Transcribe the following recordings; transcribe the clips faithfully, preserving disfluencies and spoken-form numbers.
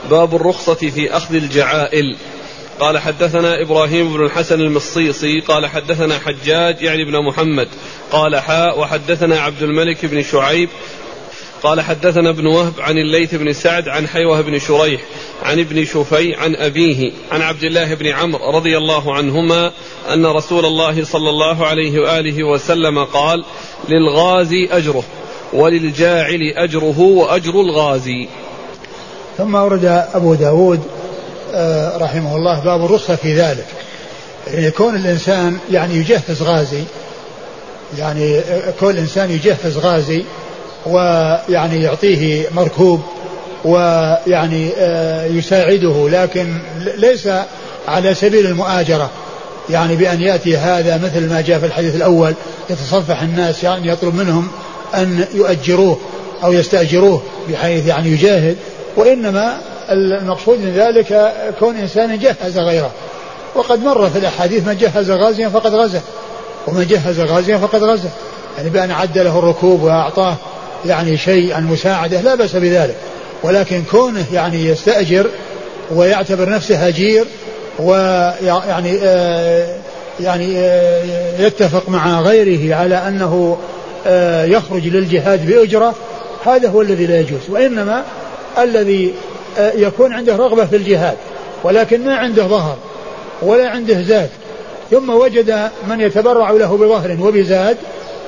باب الرخصة في أخذ الجعائل. قال حدثنا إبراهيم بن الحسن المصيصي قال حدثنا حجاج يعني بن محمد قال حاء وحدثنا عبد الملك بن شعيب قال حدثنا ابن وهب عن الليث بن سعد عن حيوة بن شريح عن ابن شفي عن أبيه عن عبد الله بن عمرو رضي الله عنهما أن رسول الله صلى الله عليه وآله وسلم قال: للغازي أجره وللجاعل أجره وأجر الغازي. ثم أورد أبو داود رحمه الله باب الرخصة في ذلك، يكون الإنسان يعني يجهز غازي، يعني كل إنسان يجهز غازي ويعني يعطيه مركوب ويعني يساعده، لكن ليس على سبيل المؤاجرة، يعني بأن يأتي هذا مثل ما جاء في الحديث الأول يتصفح الناس، يعني يطلب منهم أن يؤجروه أو يستأجروه بحيث يعني يجاهد، وإنما المقصود من ذلك كون إنسان جهز غيره. وقد مر في الأحاديث من جهز غازيا فقد غزا، ومن جهز غازيا فقد غزا، يعني بأن عد له الركوب وأعطاه يعني شيء عن مساعدة لا بأس بذلك، ولكن كونه يعني يستأجر ويعتبر نفسه أجير ويعني آه يعني آه يتفق مع غيره على أنه آه يخرج للجهاد بأجرة، هذا هو الذي لا يجوز. وإنما الذي آه يكون عنده رغبة في الجهاد ولكن ما عنده ظهر ولا عنده زاد، ثم وجد من يتبرع له بظهر وبزاد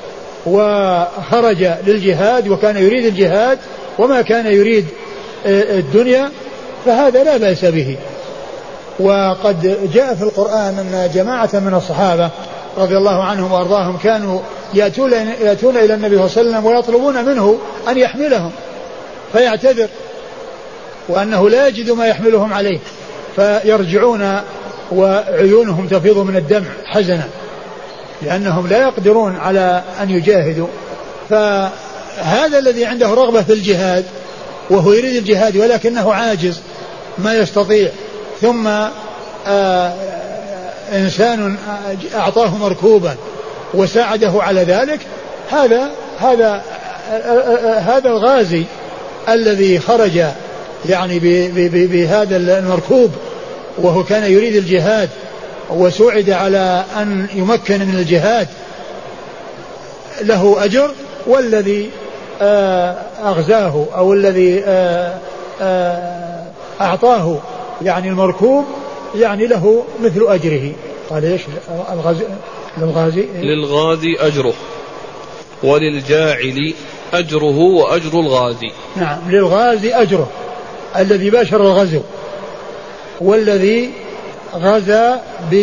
وخرج للجهاد وكان يريد الجهاد وما كان يريد الدنيا، فهذا لا بأس به. وقد جاء في القرآن أن جماعة من الصحابة رضي الله عنهم وأرضاهم كانوا يأتون, يأتون إلى النبي صلى الله عليه وسلم ويطلبون منه أن يحملهم، فيعتذر وأنه لا يجد ما يحملهم عليه، فيرجعون وعيونهم تفيض من الدمع حزنا لأنهم لا يقدرون على أن يجاهدوا. فهذا الذي عنده رغبة في الجهاد وهو يريد الجهاد ولكنه عاجز ما يستطيع، ثم آه إنسان أعطاه مركوبا وساعده على ذلك، هذا هذا آه هذا الغازي الذي خرج يعني بهذا المركوب وهو كان يريد الجهاد وسوعد على أن يمكن من الجهاد له أجر، والذي أغزاه أو الذي أعطاه يعني المركوب يعني له مثل أجره. قال إيش الغازي؟ للغازي للغازي أجره وللجاعل أجره وأجر الغازي. نعم، للغازي أجره الذي باشر الغزو، والذي غزا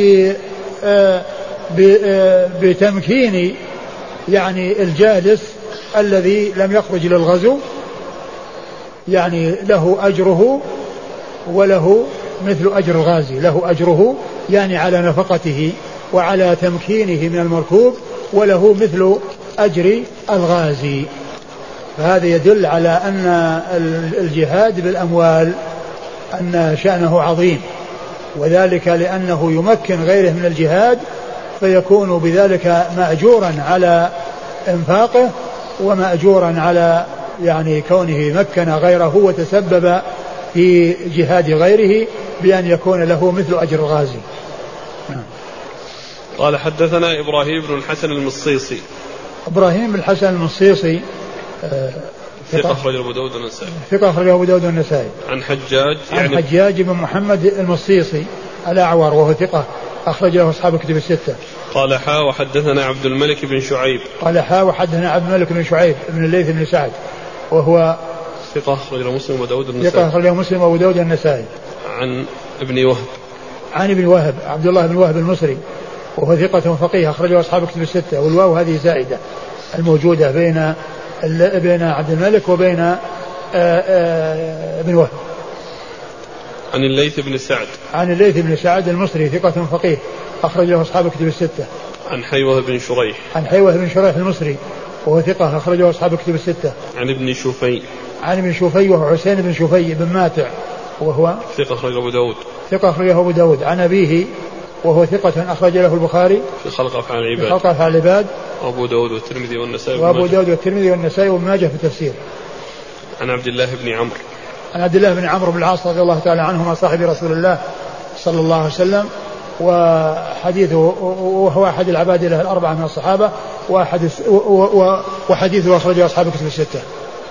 بتمكين يعني الجالس الذي لم يخرج للغزو، يعني له أجره وله مثل أجر الغازي، له أجره يعني على نفقته وعلى تمكينه من المركوب، وله مثل أجر الغازي. فهذا يدل على أن الجهاد بالأموال أن شأنه عظيم، وذلك لأنه يمكن غيره من الجهاد، فيكون بذلك مأجورا على إنفاقه ومأجورا على يعني كونه مكن غيره وتسبب في جهاد غيره بأن يكون له مثل أجر الغازي. قال حدثنا إبراهيم بن الحسن المصيصي. إبراهيم بن الحسن المصيصي ثقة أخرجه أبو داود والنسائي. ثقة أخرجه أبو داود والنسائي. عن حجاج يعني عن حجاج بن محمد المصيصي الأعور وهو ثقة أخرج له أصحاب الكتب الستة. قال حا وحدثنا عبد الملك بن شعيب. قال حا وحدثنا عبد الملك بن شعيب بن الليث بن سعد وهو ثقة أخرجه مسلم وأبو داود والنسائي. ثقة أخرجه مسلم وأبو داود والنسائي. عن ابن وهب. عن ابن وهب عبد الله بن وهب المصري وهو ثقة فقيه أخرجه أصحاب الكتب الستة، والواو هذه زائدة الموجودة بين بين عبد الملك وبين آآ آآ ابن وهب. عن الليث بن سعد. عن الليث بن سعد المصري ثقة فقيه أخرج له أصحاب الكتب الستة. عن حيوة بن شريح. عن حيوة بن شريح المصري وهو ثقة أخرجه أصحاب الكتب الستة. عن ابن شفي. عن ابن شفي وهو حسين بن شفي بن ماتع وهو ثقة أخرجه أبو داود. ثقة أخرجه أبو داود. عن أبيه وهو ثقة أخرج له البخاري في خلق أفعال العباد. في خلق أفعال العباد. وأبو داود والترمذي والنسائي. وأبو داود والترمذي والنسائي وابن ماجه في التفسير. عن عبد الله بن عمرو. عن عبد الله بن عمرو بن العاص رضي الله تعالى عنهما صاحب رسول الله صلى الله عليه وسلم، وحديثه وهو أحد العباد له الأربعة من الصحابة، وحديثه أخرجه أصحاب الكتب الستة.